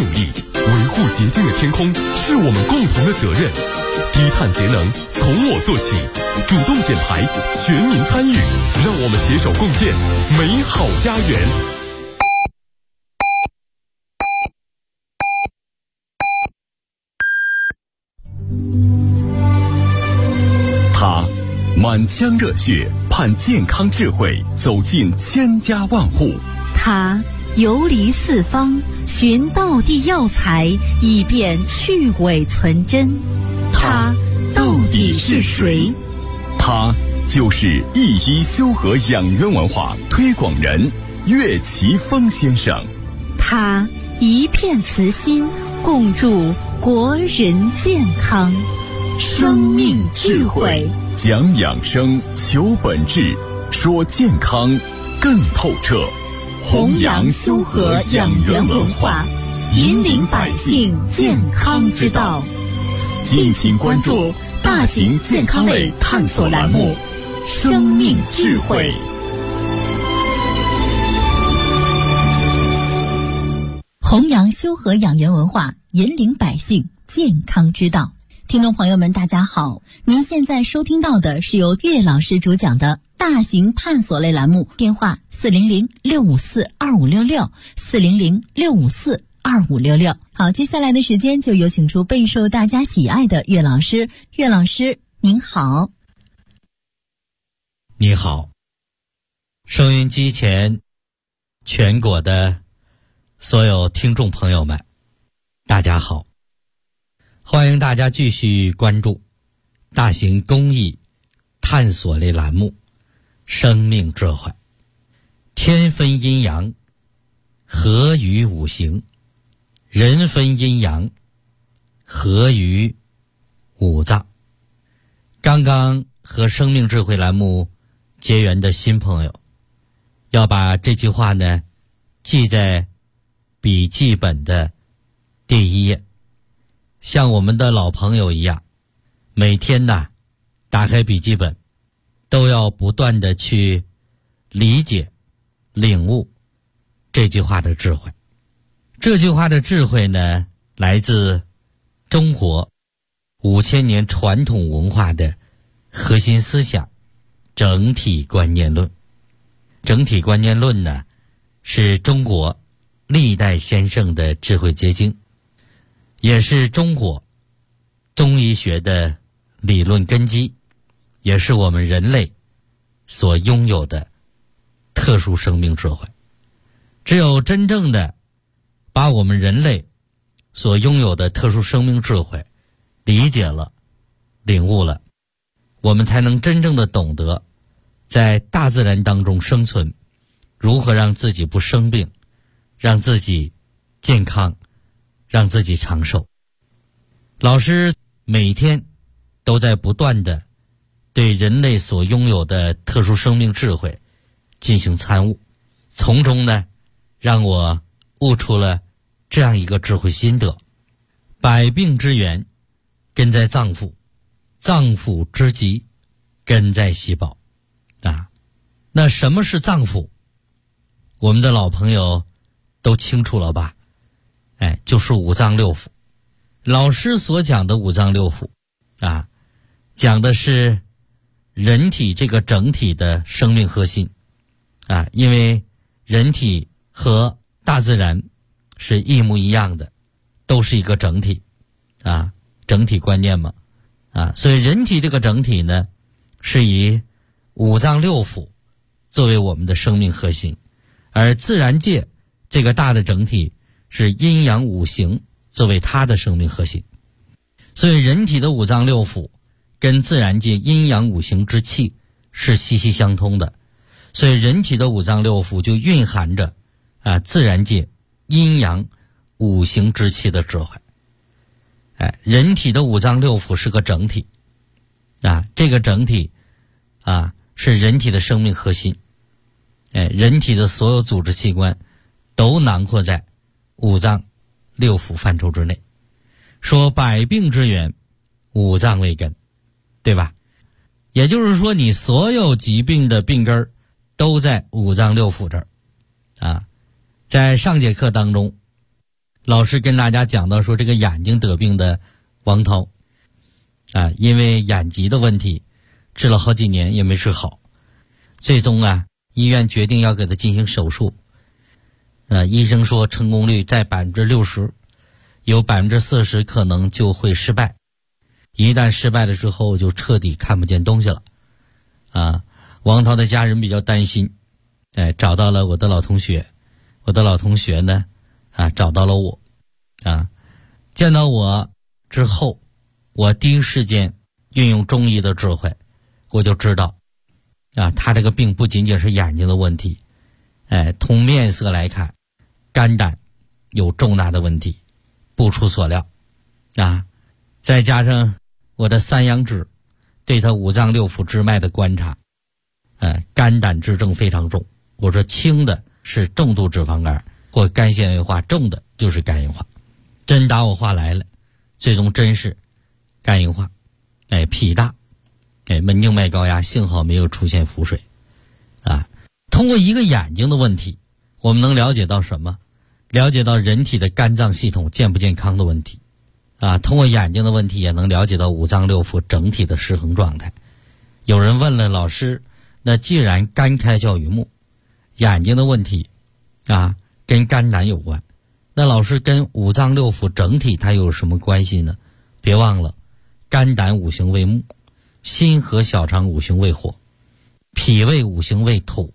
努力，维护洁净的天空是我们共同的责任。低碳节能从我做起，主动减排，全民参与，让我们携手共建美好家园。他满腔热血，盼健康智慧走进千家万户。 他游离四方，寻道地药材，以便去伪存真。他到底是谁？ 他就是一一修和养元文化推广人岳奇峰先生。 他一片慈心，共筑国人健康。生命智慧， 讲养生，求本质，说健康更透彻。 弘扬修和养元文化，引领百姓健康之道。 敬请关注大型健康类探索栏目《生命智慧》。 弘扬修和养元文化，引领百姓健康之道。听众朋友们大家好，您现在收听到的是由岳老师主讲的大型探索类栏目，电话400-654-2566，400-654-2566。好，接下来的时间就有请出备受大家喜爱的岳老师。岳老师您好。 你好，收音机前全国的所有听众朋友们大家好，欢迎大家继续关注大型公益探索类栏目《生命智慧》。天分阴阳，合于五行；人分阴阳，合于五脏。刚刚和生命智慧栏目结缘的新朋友，要把这句话呢记在笔记本的第一页，像我们的老朋友一样，每天呢打开笔记本，都要不断的去理解领悟这句话的智慧。这句话的智慧呢，来自中国5000年传统文化的核心思想整体观念论。整体观念论呢，是中国历代先生的智慧结晶，也是中国中医学的理论根基，也是我们人类所拥有的特殊生命智慧。只有真正的把我们人类所拥有的特殊生命智慧理解了、领悟了，我们才能真正的懂得在大自然当中生存，如何让自己不生病，让自己健康，让自己长寿。老师每天都在不断的对人类所拥有的特殊生命智慧进行参悟，从中呢让我悟出了这样一个智慧心得：百病之源根在脏腑，脏腑之疾根在细胞。那什么是脏腑？我们的老朋友都清楚了吧？就是五脏六腑。老师所讲的五脏六腑讲的是人体这个整体的生命核心因为人体和大自然是一模一样的，都是一个整体整体观念嘛所以人体这个整体呢，是以五脏六腑作为我们的生命核心，而自然界这个大的整体是阴阳五行作为它的生命核心。所以人体的五脏六腑跟自然界阴阳五行之气是息息相通的，所以人体的五脏六腑就蕴含着自然界阴阳五行之气的智慧。人体的五脏六腑是个整体这个整体是人体的生命核心。人体的所有组织器官都囊括在五脏六腑范畴之内。说百病之源，五脏为根，对吧？也就是说，你所有疾病的病根都在五脏六腑这儿在上节课当中老师跟大家讲到说，这个眼睛得病的王涛啊，因为眼疾的问题治了好几年也没治好，最终啊医院决定要给他进行手术。医生说成功率在60%，有40%可能就会失败，一旦失败了之后就彻底看不见东西了啊。王涛的家人比较担心，找到了我的老同学，我的老同学呢找到了我啊。见到我之后，我第一时间运用中医的智慧，我就知道他这个病不仅仅是眼睛的问题，从面色来看，肝胆有重大的问题，不出所料再加上我的三阳指对他五脏六腑支脉的观察，肝胆之症非常重。我说轻的是重度脂肪肝或肝纤维化，重的就是肝硬化。真打我话来了，最终真是肝硬化，脾大，门静脉高压，幸好没有出现腹水通过一个眼睛的问题，我们能了解到什么？了解到人体的肝脏系统健不健康的问题通过眼睛的问题也能了解到五脏六腑整体的失衡状态。有人问了老师，那既然肝开窍于目，眼睛的问题跟肝胆有关，那老师跟五脏六腑整体它有什么关系呢？别忘了，肝胆五行为木，心和小肠五行为火，脾胃五行为土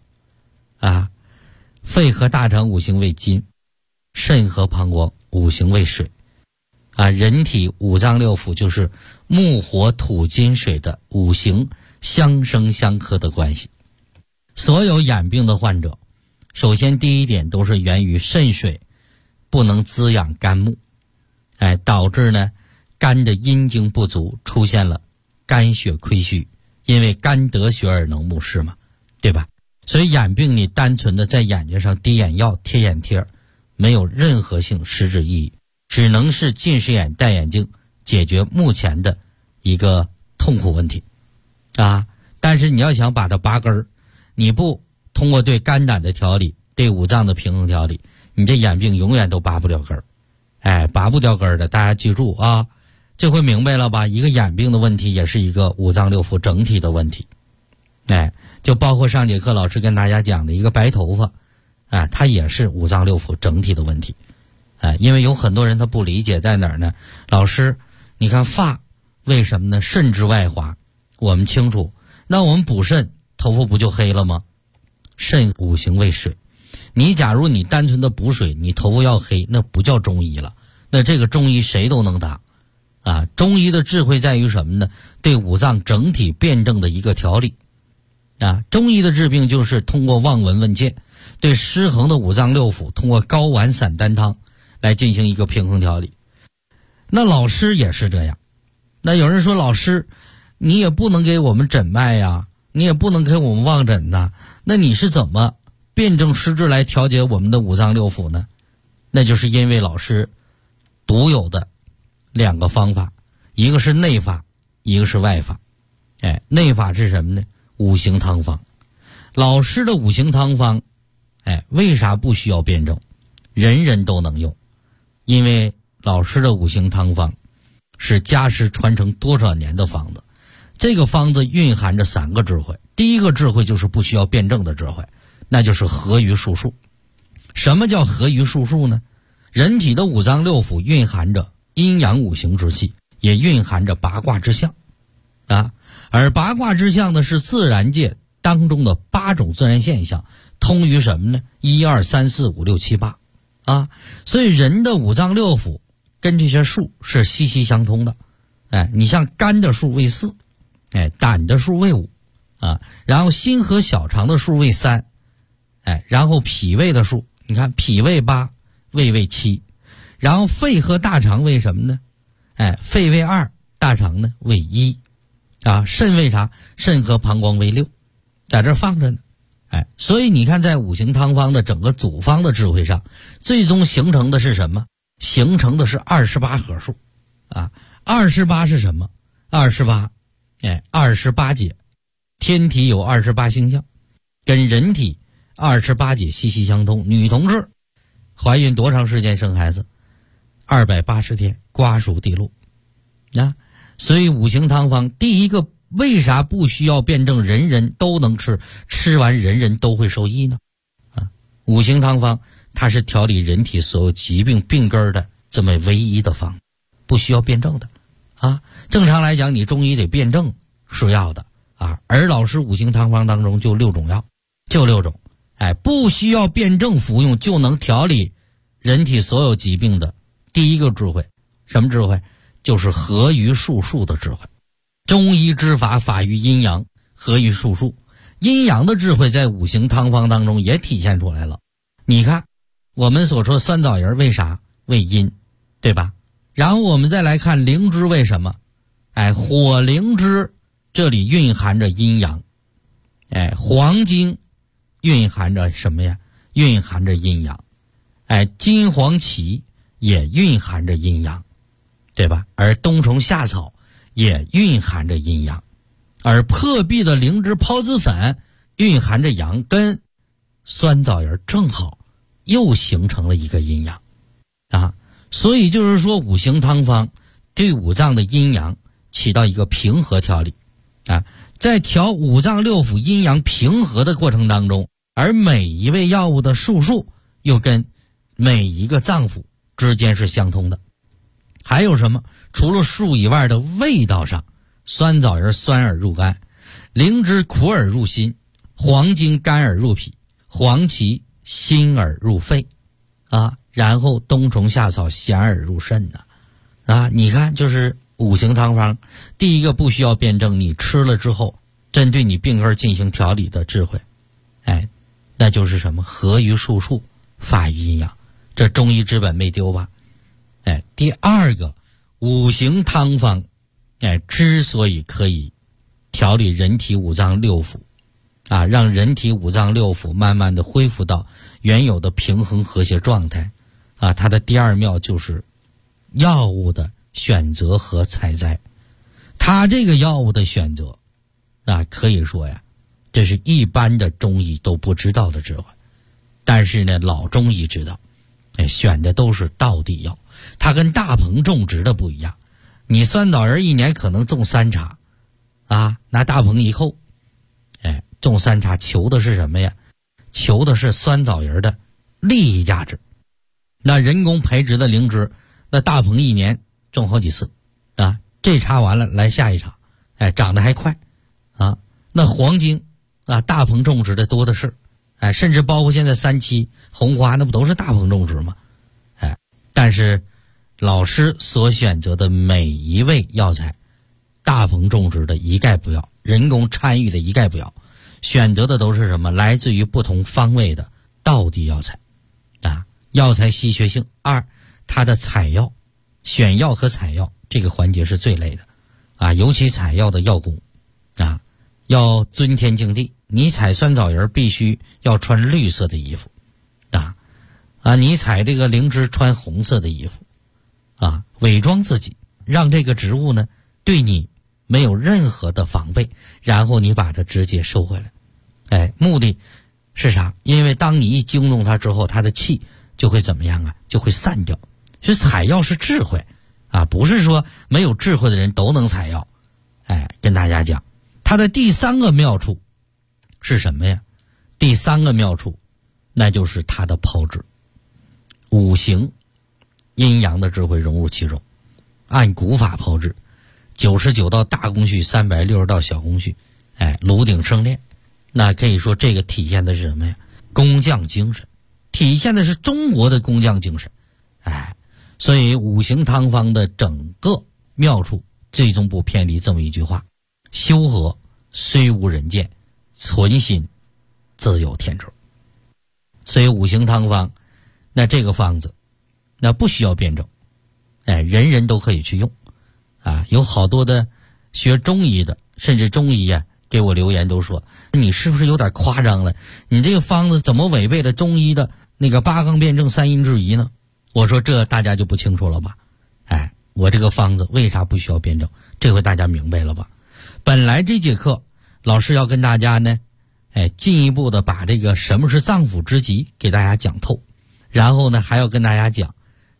肺和大肠五行为金，肾和膀胱五行为水人体五脏六腑就是木火土金水的五行相生相克的关系。所有眼病的患者，首先第一点都是源于肾水不能滋养肝木，导致呢肝的阴精不足，出现了肝血亏虚，因为肝得血而能目视嘛，对吧？所以眼病你单纯的在眼睛上滴眼药贴眼贴，没有任何性实质意义，只能是近视眼戴眼镜解决目前的一个痛苦问题但是你要想把它拔根儿，你不通过对肝胆的调理，对五脏的平衡调理，你这眼病永远都拔不了根儿拔不掉根儿的。大家记住这回明白了吧？一个眼病的问题也是一个五脏六腑整体的问题就包括上节课老师跟大家讲的一个白头发它也是五脏六腑整体的问题因为有很多人他不理解在哪儿呢？老师你看发为什么呢？肾之外华，我们清楚，那我们补肾头发不就黑了吗？肾五行为水，你假如你单纯的补水，你头发要黑，那不叫中医了，那这个中医谁都能打中医的智慧在于什么呢？对五脏整体辩证的一个调理中医的治病就是通过望闻问切，对失衡的五脏六腑通过高丸散丹汤来进行一个平衡调理。那老师也是这样，那有人说老师你也不能给我们诊脉呀，你也不能给我们望诊呐，那你是怎么辩证施治来调节我们的五脏六腑呢？那就是因为老师独有的两个方法，一个是内法，一个是外法内法是什么呢？五行汤方。老师的五行汤方为啥不需要辩证？人人都能用，因为老师的五行汤方是家师传承多少年的方子，这个方子蕴含着3个智慧。第一个智慧就是不需要辩证的智慧，那就是合于术数。什么叫合于术数呢？人体的五脏六腑蕴含着阴阳五行之气，也蕴含着八卦之象而八卦之象呢是自然界当中的8种自然现象，通于什么呢？1、2、3、4、5、6、7、8所以人的五脏六腑跟这些数是息息相通的你像肝的数为4胆的数为5然后心和小肠的数为3然后脾胃的数，你看脾胃8，胃为7，然后肺和大肠为什么呢？肺为2，大肠呢为1肾为啥？肾和膀胱为6，在这放着呢所以你看在五行汤方的整个组方的智慧上，最终形成的是什么？形成的是28合数28是什么？28 28节，天体有28星象，跟人体28节息息相通。女同志怀孕多长时间生孩子？ 280天瓜熟蒂落啊。所以五行汤方第一个为啥不需要辩证，人人都能吃，吃完人人都会受益呢？五行汤方它是调理人体所有疾病病根的这么唯一的方，不需要辩证的啊。正常来讲你中医得辩证是要的啊，而老师五行汤方当中就6种药，就6种，不需要辩证服用就能调理人体所有疾病的第一个智慧，什么智慧？就是合于术数的智慧。中医之法，法于阴阳，合于术数。阴阳的智慧在五行汤方当中也体现出来了。你看我们所说酸枣仁为啥？为阴，对吧？然后我们再来看灵芝为什么？火灵芝这里蕴含着阴阳，黄精蕴含着什么呀？蕴含着阴阳。金黄芪也蕴含着阴阳，对吧？而冬虫夏草也蕴含着阴阳，而破壁的灵芝孢子粉蕴含着阳，跟酸枣仁正好又形成了一个阴阳啊。所以就是说五行汤方对五脏的阴阳起到一个平和调理啊，在调五脏六腑阴阳平和的过程当中，而每一味药物的术数又跟每一个脏腑之间是相通的。还有什么？除了术以外的味道上，酸枣仁酸而入肝，灵芝苦而入心，黄精甘而入脾，黄芪辛而入肺啊，然后冬虫夏草咸而入肾啊。你看就是五行汤方第一个不需要辩证，你吃了之后针对你病根进行调理的智慧，那就是什么？合于术数，法于阴阳，这中医之本没丢吧？第二个，五行汤方之所以可以调理人体五脏六腑啊，让人体五脏六腑慢慢的恢复到原有的平衡和谐状态啊，它的第二妙就是药物的选择和采摘。它这个药物的选择啊，可以说呀，这是一般的中医都不知道的智慧，但是呢老中医知道，选的都是道地药。它跟大棚种植的不一样，你酸枣仁一年可能种3茬啊，拿大棚一扣，种3茬求的是什么呀？求的是酸枣仁的利益价值。那人工培植的灵芝，那大棚一年种好几次啊，这茬完了来下一茬，长得还快啊。那黄精啊，大棚种植的多的是，甚至包括现在3七红花，那不都是大棚种植吗？但是老师所选择的每一味药材，大棚种植的一概不要，人工参与的一概不要，选择的都是什么？来自于不同方位的道地药材啊。药材稀缺性2，它的采药选药和采药这个环节是最累的啊，尤其采药的药工啊，要尊天敬地。你采酸枣仁必须要穿绿色的衣服你采这个灵芝穿红色的衣服啊，伪装自己，让这个植物呢对你没有任何的防备，然后你把它直接收回来。目的是啥？因为当你一惊动它之后，它的气就会怎么样啊？就会散掉。所以采药是智慧啊，不是说没有智慧的人都能采药。跟大家讲，它的第3个妙处是什么呀？第3个妙处那就是它的炮制。五行阴阳的智慧融入其中，按古法炮制，99道大工序，360道小工序，炉鼎生炼。那可以说这个体现的是什么呀？工匠精神，体现的是中国的工匠精神。所以五行汤方的整个妙处最终不偏离这么一句话：修和虽无人见，存心自有天助。所以五行汤方那这个方子那不需要辩证，人人都可以去用啊。有好多的学中医的，甚至中医给我留言都说，你是不是有点夸张了？你这个方子怎么违背了中医的那个8纲辩证3阴制宜呢？我说这大家就不清楚了吧？我这个方子为啥不需要辩证？这回大家明白了吧？本来这节课老师要跟大家呢进一步的把这个什么是脏腑之疾给大家讲透，然后呢还要跟大家讲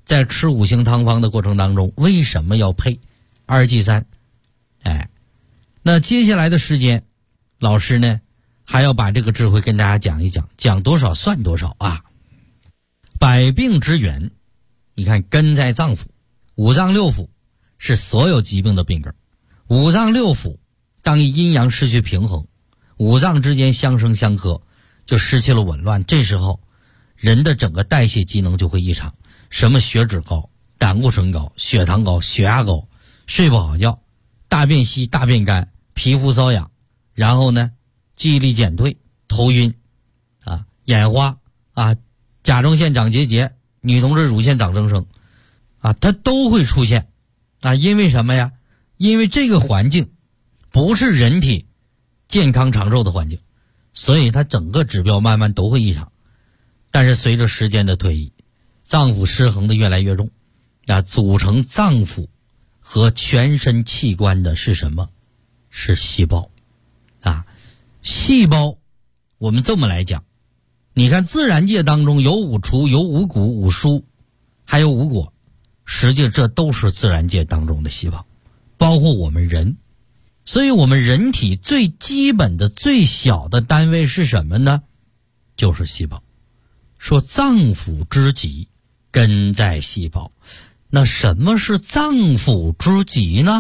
在吃五行汤方的过程当中，为什么要配2G3？那接下来的时间，老师呢还要把这个智慧跟大家讲一讲，讲多少算多少啊。百病之源，你看根在脏腑，五脏六腑是所有疾病的病根。五脏六腑当一阴阳失去平衡，五脏之间相生相克，就失去了紊乱，这时候人的整个代谢机能就会异常，什么血脂高、胆固醇高、血糖高、血压高，睡不好觉，大便稀、大便干，皮肤瘙痒，然后呢记忆力减退，头晕眼花甲状腺长结节，女同志乳腺长增生它都会出现因为什么呀？因为这个环境不是人体健康长寿的环境，所以它整个指标慢慢都会异常。但是随着时间的推移，脏腑失衡的越来越重组成脏腑和全身器官的是什么？是细胞细胞我们这么来讲，你看自然界当中有五除、有五谷、五蔬，还有五果，实际这都是自然界当中的细胞，包括我们人。所以我们人体最基本的最小的单位是什么呢？就是细胞。说脏腑之极，根在细胞。那什么是脏腑之极呢？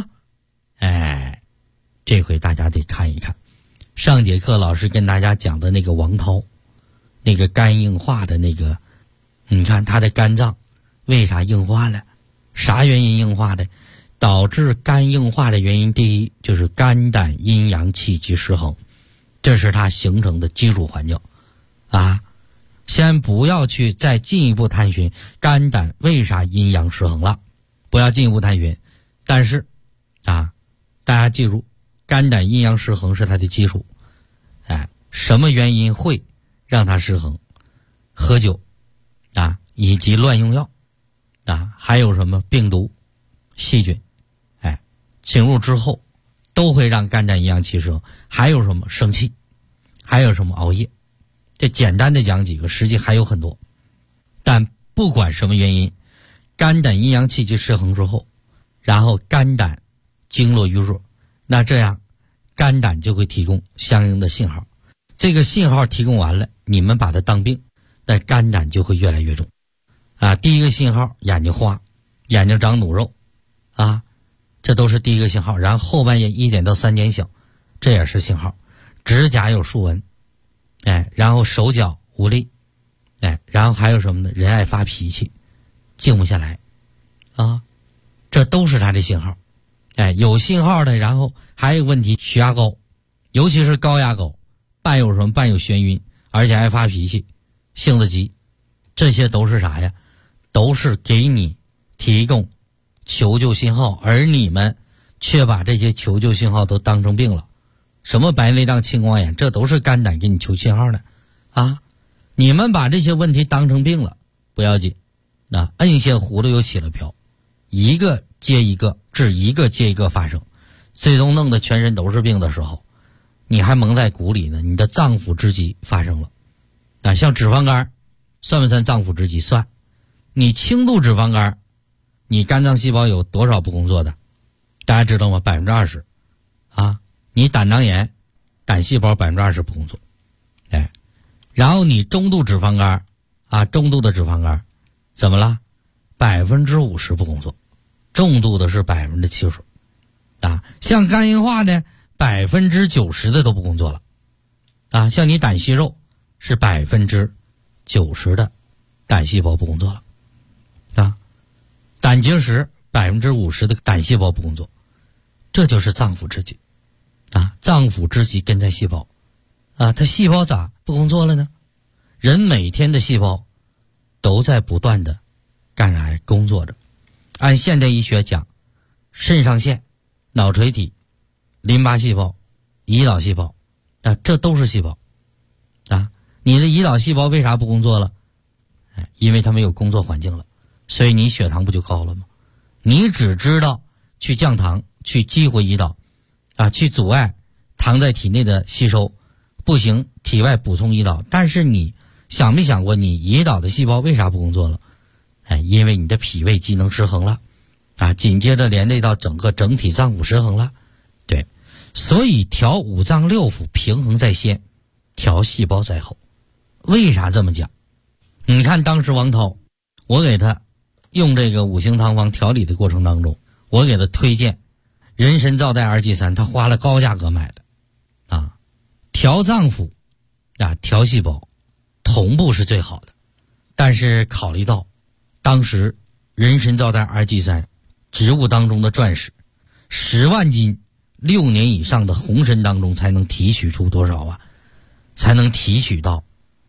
这回大家得看一看上节课老师跟大家讲的那个王涛，那个肝硬化的那个，你看他的肝脏为啥硬化了？啥原因硬化的？导致肝硬化的原因，第一就是肝胆阴阳气机失衡，这是它形成的基础环境先不要去再进一步探寻肝胆为啥阴阳失衡了，不要进一步探寻。但是大家记住，肝胆阴阳失衡是它的基础。什么原因会让它失衡？喝酒以及乱用药还有什么病毒、细菌侵入之后都会让肝胆阴阳气失衡。还有什么？生气，还有什么？熬夜。这简单的讲几个，实际还有很多。但不管什么原因，肝胆阴阳气机失衡之后，然后肝胆经络淤弱，那这样肝胆就会提供相应的信号，这个信号提供完了，你们把它当病，那肝胆就会越来越重第一个信号，眼睛花，眼睛长努肉这都是第一个信号。然后后半夜1点到3点醒，这也是信号。指甲有竖纹然后手脚无力然后还有什么呢？人爱发脾气，静不下来这都是他的信号有信号的。然后还有问题，血压高，尤其是高压高，伴有什么？伴有眩晕，而且爱发脾气，性子急，这些都是啥呀？都是给你提供求救信号，而你们却把这些求救信号都当成病了。什么白内障、青光眼，这都是肝胆给你求信号的你们把这些问题当成病了，不要紧，摁下葫芦又起了瓢，一个接一个，至一个接一个发生，最终弄得全身都是病的时候，你还蒙在鼓里呢，你的脏腑之疾发生了像脂肪肝算不算脏腑之疾？算。你轻度脂肪肝，你肝脏细胞有多少不工作的？大家知道吗？20%你胆囊炎，胆细胞20%不工作然后你中度脂肪肝中度的脂肪肝怎么了？50%不工作，重度的是70%像肝硬化的90%的都不工作了像你胆息肉是90%的胆细胞不工作了胆结石50%的胆细胞不工作，这就是脏腑之疾脏腑之疾根在细胞它细胞咋不工作了呢？人每天的细胞都在不断的干啥呀？工作着。按现代医学讲，肾上腺、脑垂体、淋巴细胞、胰岛细胞这都是细胞你的胰岛细胞为啥不工作了？因为它没有工作环境了，所以你血糖不就高了吗？你只知道去降糖，去激活胰岛去阻碍糖在体内的吸收，不行体外补充胰岛。但是你想没想过，你胰岛的细胞为啥不工作了？ 因为你的脾胃机能失衡了啊，紧接着连累到整体脏腑失衡了。对，所以调五脏六腑平衡在先，调细胞在后。为啥这么讲？你看当时王涛，我给他用这个五行汤方调理的过程当中，我给他推荐人参皂苷2G3，他花了高价格买的啊。调脏腑啊，调细胞同步是最好的，但是考虑到当时人参皂苷2G3植物当中的钻石，10万斤6年以上的红参当中才能提取出多少啊？才能提取到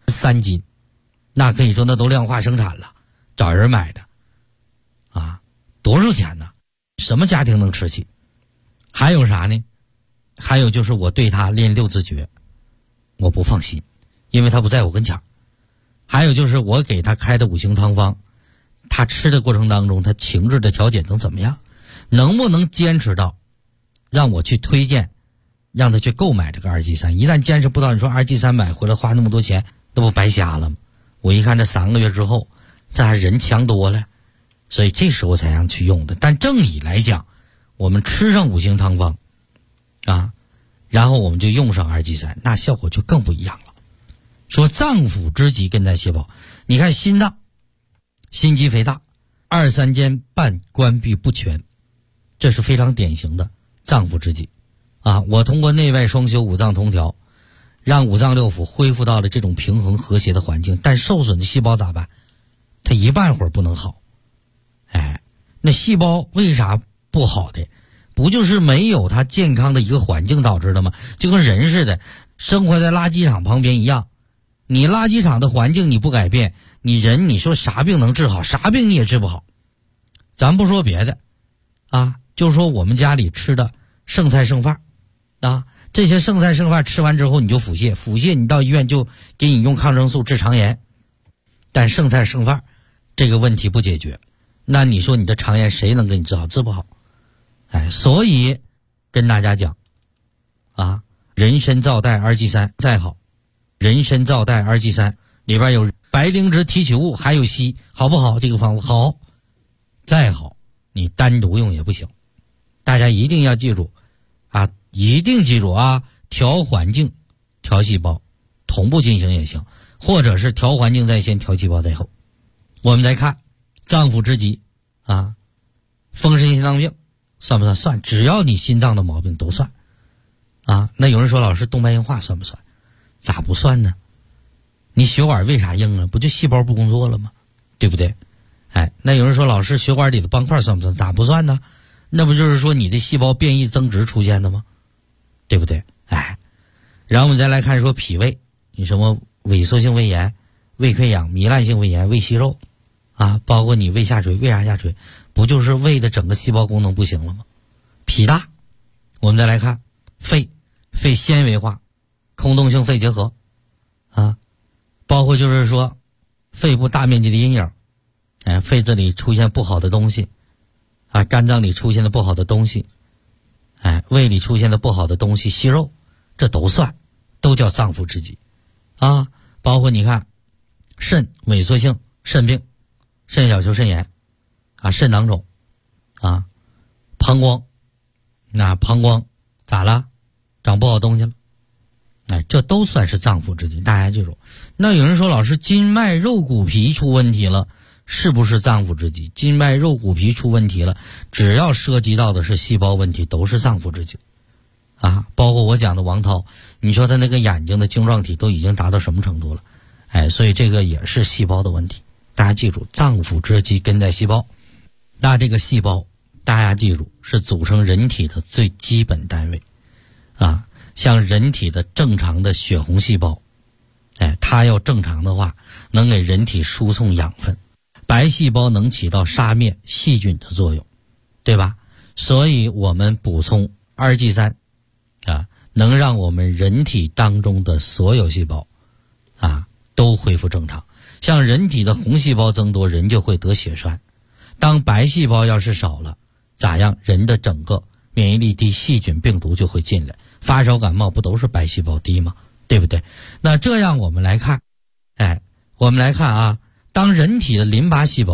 3斤，那可以说那都量化生产了，找人买的啊，多少钱呢？什么家庭能吃起？还有啥呢？还有就是我对他练6字诀我不放心，因为他不在我跟前。还有就是我给他开的五行汤方，他吃的过程当中他情志的调节能怎么样？能不能坚持到让我去推荐让他去购买这个2G3？一旦坚持不到，你说2G3买回来花那么多钱，那不白瞎了吗？我一看这3个月之后，这还人强多了，所以这时候才让去用的。但正理来讲，我们吃上五行汤方啊，然后我们就用上2G3，那效果就更不一样了。说脏腑之疾根在细胞，你看心脏心肌肥大，2、3间半关闭不全，这是非常典型的脏腑之疾啊。我通过内外双修五脏同调，让五脏六腑恢复到了这种平衡和谐的环境，但受损的细胞咋办？它一半会儿不能好。那细胞为啥不好的？不就是没有它健康的一个环境导致的吗？就跟人似的，生活在垃圾场旁边一样，你垃圾场的环境你不改变，你人你说啥病能治好？啥病你也治不好。咱不说别的啊，就说我们家里吃的剩菜剩饭啊，这些剩菜剩饭吃完之后你就腹泻，腹泻你到医院就给你用抗生素治肠炎，但剩菜剩饭这个问题不解决，那你说你的肠炎谁能给你治好？治不好。所以跟大家讲啊，人参皂苷2G3再好，人参皂苷2G3里边有白灵芝提取物，还有硒，好不好？这个方法好，再好你单独用也不行。大家一定要记住啊，一定记住啊，调环境调细胞同步进行也行，或者是调环境在先，调细胞在后。我们来看脏腑之疾啊，风湿心脏病算不算？算，只要你心脏的毛病都算啊。那有人说老师动脉硬化算不算？咋不算呢？你血管为啥硬啊？不就细胞不工作了吗？对不对？那有人说老师血管里的斑块算不算？咋不算呢？那不就是说你的细胞变异增殖出现的吗？对不对？然后我们再来看说脾胃，你什么萎缩性胃炎、胃溃疡、糜烂性胃炎、胃息肉啊，包括你胃下垂，为啥下垂？不就是胃的整个细胞功能不行了吗？脾大，我们再来看肺纤维化、空洞性肺结核啊，包括就是说肺部大面积的阴影，肺子里出现不好的东西啊，肝脏里出现的不好的东西，胃里出现的不好的东西，息肉，这都算，都叫脏腑之疾啊。包括你看肾萎缩性肾病、肾小球肾炎啊，肾囊肿啊，膀胱，那膀胱咋了？长不好东西了，这都算是脏腑之疾，大家记住。那有人说老师筋脉肉骨皮出问题了，是不是脏腑之疾？筋脉肉骨皮出问题了，只要涉及到的是细胞问题，都是脏腑之疾啊。包括我讲的王涛，你说他那个眼睛的晶状体都已经达到什么程度了？所以这个也是细胞的问题。大家记住，脏腑之疾根在细胞。那这个细胞大家记住是组成人体的最基本单位啊。像人体的正常的血红细胞，它要正常的话能给人体输送养分，白细胞能起到杀灭细菌的作用，对吧？所以我们补充2G3啊，能让我们人体当中的所有细胞啊都恢复正常。像人体的红细胞增多，人就会得血栓。当白细胞要是少了，咋样？人的整个免疫力低，细菌病毒就会进来，发烧感冒不都是白细胞低吗？对不对？那这样我们来看，我们来看啊，当人体的淋巴细胞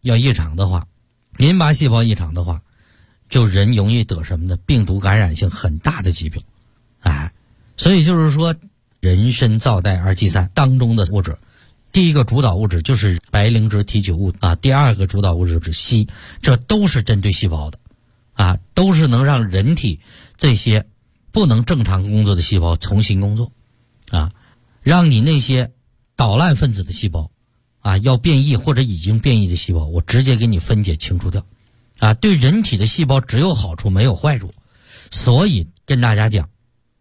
要异常的话，淋巴细胞异常的话，就人容易得什么呢？病毒感染性很大的疾病。所以就是说，人参皂苷二疥散当中的物质，第一个主导物质就是白灵脂提取物第二个主导物质是硒，这都是针对细胞的都是能让人体这些不能正常工作的细胞重新工作让你那些捣烂分子的细胞要变异或者已经变异的细胞，我直接给你分解清除掉对人体的细胞只有好处没有坏处。所以跟大家讲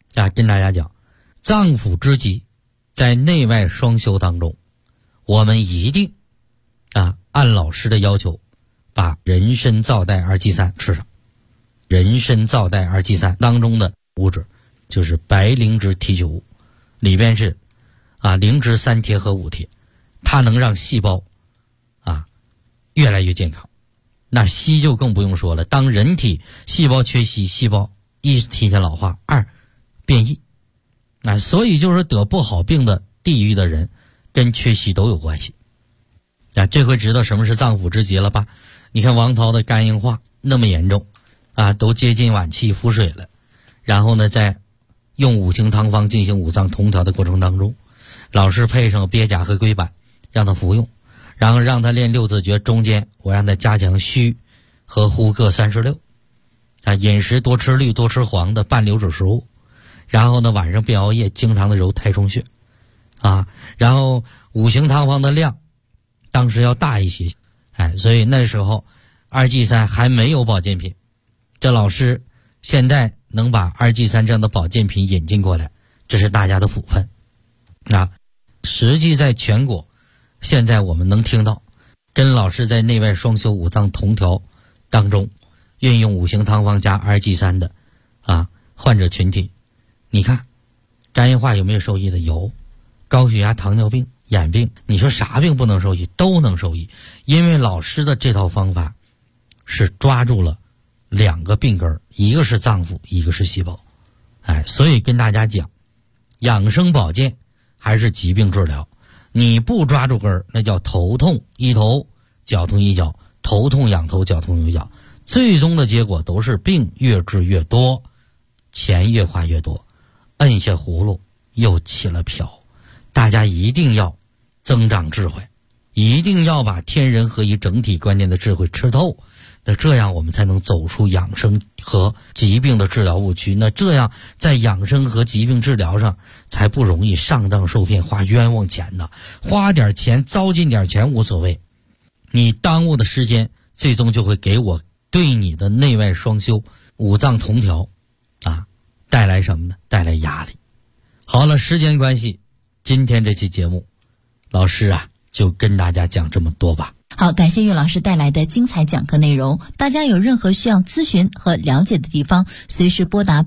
脏腑之疾在内外双修当中，我们一定按老师的要求把人参皂苷二疥散吃上。人参皂苷二疥散当中的物质就是白灵脂提取物，里边是灵脂3萜和5萜，它能让细胞越来越健康。那硒就更不用说了，当人体细胞缺硒，细胞一提前老化，二变异所以就是得不好病的地域的人跟缺硒都有关系这回知道什么是脏腑之疾了吧？你看王涛的肝硬化那么严重都接近晚期腹水了，然后呢在用五行汤方进行五脏同调的过程当中，老师配上鳖甲和龟板让他服用，然后让他练六字诀，中间我让他加强虚和呼各36饮食多吃绿多吃黄的半流质食物，然后呢晚上别熬夜，经常的揉太冲穴然后五行汤方的量当时要大一些所以那时候二疥散还没有保健品，这老师现在能把二疥散这样的保健品引进过来，这是大家的福分实际在全国现在我们能听到跟老师在内外双修五脏同调当中运用五行汤方加二疥散的患者群体，你看肝硬化有没有受益的？有。高血压、糖尿病、眼病，你说啥病不能受益？都能受益，因为老师的这套方法是抓住了2个病根，一个是脏腑，一个是细胞所以跟大家讲，养生保健还是疾病治疗，你不抓住根儿，那叫头痛医头，脚痛医脚，头痛养头，脚痛医脚，最终的结果都是病越治越多，钱越花越多，摁下葫芦又起了瓢。大家一定要增长智慧，一定要把天人合一整体观念的智慧吃透，那这样我们才能走出养生和疾病的治疗误区，那这样在养生和疾病治疗上才不容易上当受骗花冤枉钱呢。花点钱糟践点钱无所谓，你耽误的时间最终就会给我对你的内外双修五脏同调带来什么呢？带来压力。好了，时间关系，今天这期节目老师就跟大家讲这么多吧。 好，感谢岳老师带来的精彩讲课内容。大家有任何需要咨询和了解的地方，随时拨打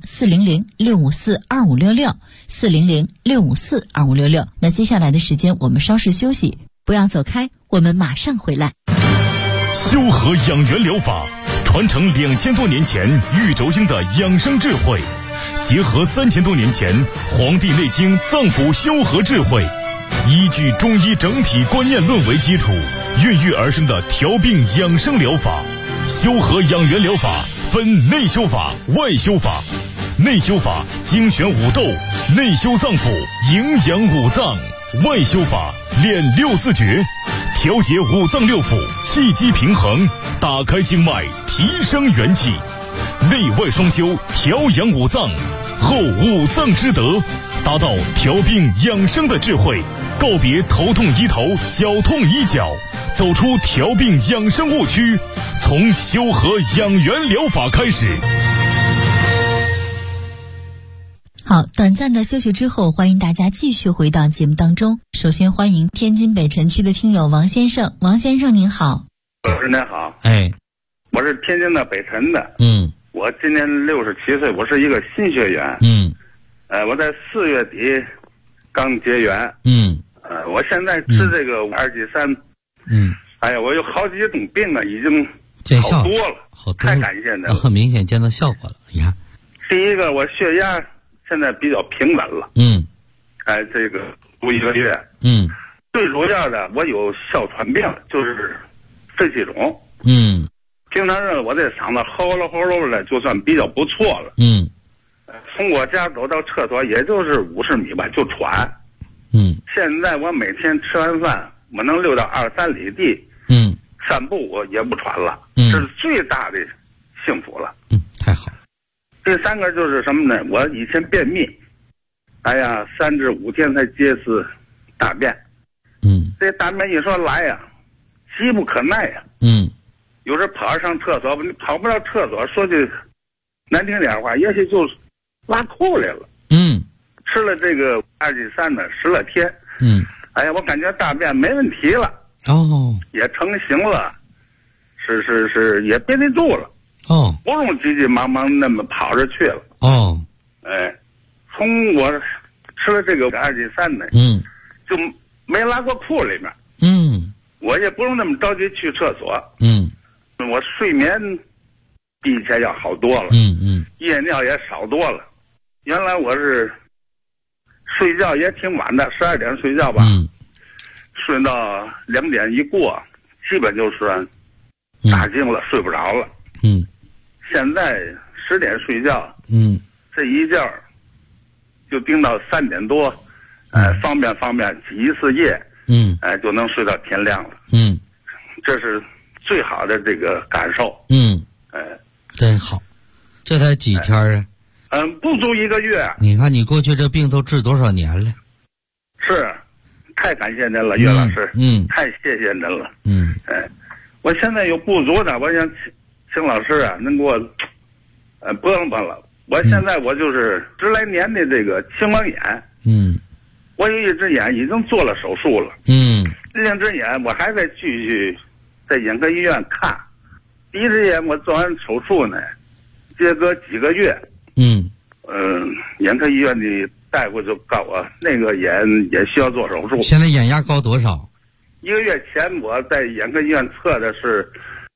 400-654-2566 400-654-2566。那接下来的时间我们稍事休息，不要走开，我们马上回来。 修和养元疗法传承2000多年前玉轴经的养生智慧，结合3000多年前《黄帝内经》脏腑修和智慧，依据中医整体观念论为基础，孕育而生的调病养生疗法。修和养元疗法分内修法、外修法。内修法精选五斗，内修脏腑，营养五脏；外修法练六字诀，调节五脏六腑，气机平衡，打开经脉，提升元气。内外双修，调养五脏，后五脏之德，达到调病养生的智慧，告别头痛医头，脚痛医脚，走出调病养生误区，从修和养元疗法开始。 好，短暂的休息之后，欢迎大家继续回到节目当中。首先欢迎天津北辰区的听友王先生，王先生您好。 老师您好。我是天津的北辰的。我今年67岁，我是一个新学员。我在4月底刚结缘。我现在吃这个二疥散。哎呀，我有好几种病已经好多了，太感谢您了， 很明显见到效果了。你看， 第一个我血压现在比较平稳了。这个读1个月。最主要的我有哮喘病，就是肺气肿。平常日我这嗓子吼噜的，就算比较不错了。从我家走到厕所也就是50米吧，就喘。现在我每天吃完饭，我能溜到2、3里地。散步我也不喘了。这是最大的幸福了。 太好了。 第3个就是什么呢？我以前便秘，哎呀，3至5天才接次大便。这大便一说来呀，急不可耐呀。有时跑上厕所，你跑不到厕所，说句难听点话，也许就拉裤来了。吃了这个2G3呢，10来天。哎呀，我感觉大便没问题了。也成型了，是也憋得住了。不用急急忙忙那么跑着去了。从我吃了这个2G3呢，就没拉过裤里面。我也不用那么着急去厕所。我睡眠比以前要好多了。夜尿也少多了。原来我是睡觉也挺晚的，12点睡觉吧。睡到2点一过，基本就是打惊了，睡不着了。现在10点睡觉，这一觉就盯到3点多，方便挤一次夜，就能睡到天亮了。这是最好的这个感受。 真好。这才几天啊？ 不足1个月。 你看你过去这病都治多少年了？ 是。太感谢您了，岳老师。太谢谢您了。我现在有不足的，我想请老师啊，能给我帮帮了。我现在我就是10来年的这个青光眼。我有一只眼已经做了手术了。另一只眼我还在继续在眼科医院看。第一只眼我做完手术呢，接隔几个月。眼科医院的大夫就告我那个眼也需要做手术。 现在眼压高多少 ？1个月前我在眼科医院测的是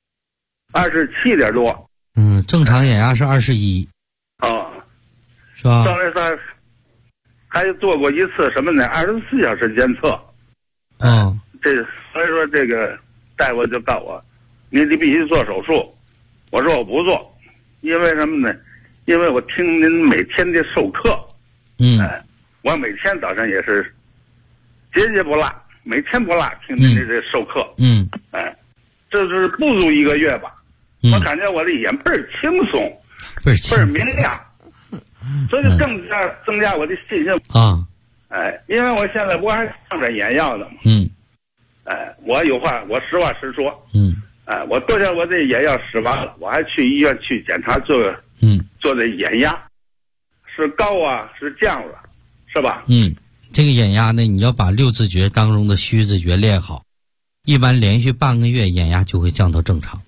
27点多。 正常眼压是21。是吧？ 上来他还做过一次什么呢？24小时监测。所以说这个大夫就告我，你必须做手术。我说我不做，因为什么呢？因为我听您每天的授课。我每天早上也是节不落，每天不落听您的这授课。这是不足1个月吧。我感觉我的眼倍儿轻松，倍儿明亮，所以就更加增加我的信心。因为我现在不还上着眼药呢吗？我有话我实话实说。我昨天我这眼药使完了，我还去医院去检查做这眼压是高啊是降了，是吧？ 这个眼压呢，你要把6字诀当中的虚字诀练好，一般连续半个月眼压就会降到正常。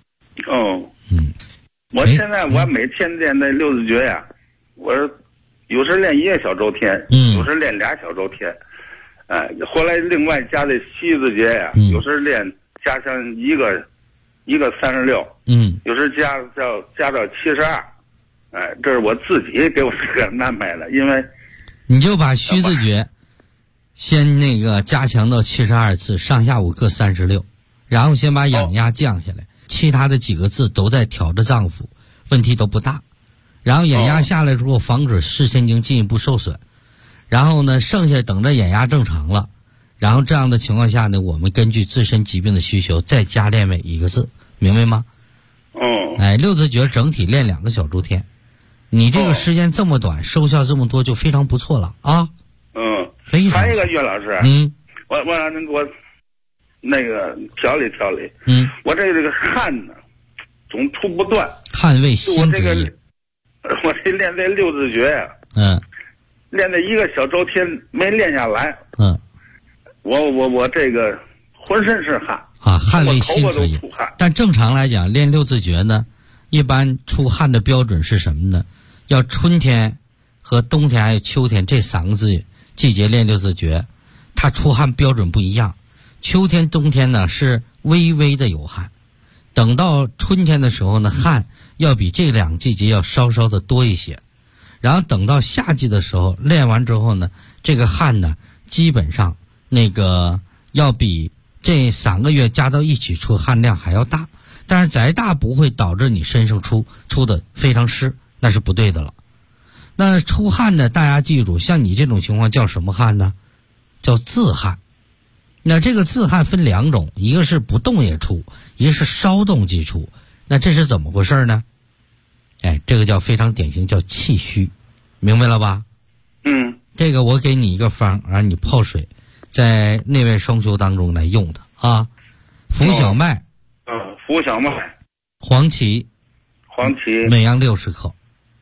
我现在我每天练那6字诀呀，我有时练1个小周天，有时练2小周天。后来另外加这7字诀呀，有时练加上一个36，有时加到72。这是我自己给我这个安排的，因为你就把虚字诀先那个加强到72次，上下午各36，然后先把眼压降下来，其他的几个字都在调着脏腑，问题都不大。然后眼压下来之后，防止视神经进一步受损。然后呢，剩下等着眼压正常了，然后这样的情况下呢，我们根据自身疾病的需求再加练每一个字，明白吗？6字诀整体练2个小周天。你这个时间这么短，收效这么多，就非常不错了啊！ 还有一个岳老师，我让您给我那个调理调理。我这个汗呢，总出不断。 汗为心之液。 我这练这6字诀呀，练这1个小周天没练下来。我这个浑身是汗汗为心之液。但正常来讲，练6字诀呢，一般出汗的标准是什么呢？要春天和冬天还有秋天这3个季节练6字诀，它出汗标准不一样。秋天冬天呢是微微的有汗，等到春天的时候呢，汗要比这2个季节要稍稍的多一些，然后等到夏季的时候练完之后呢，这个汗呢基本上那个要比这3个月加到一起出汗量还要大，但是再大不会导致你身上出的非常湿，那是不对的了。那出汗呢，大家记住，像你这种情况叫什么汗呢？叫自汗。那这个自汗分2种，一个是不动也出，一个是稍动即出。那这是怎么回事呢？这个叫非常典型，叫气虚，明白了吧？这个我给你一个方，让你泡水，在内外双修当中来用的啊。浮小麦， 浮小麦， 黄芪，每样60克，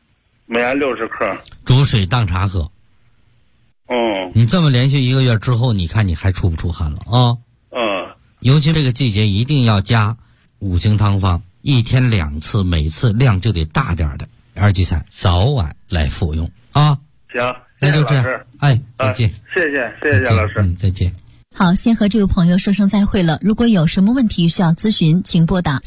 煮水当茶喝。你这么连续1个月之后，你看你还出不出汗了啊？尤其这个季节一定要加5行汤方，1天2次，每次量就得大点的2剂散，早晚来服用啊。 行， 那就这样。再见。 谢谢老师。 再见。 好，先和这位朋友说声再会了。如果有什么问题需要咨询，请拨打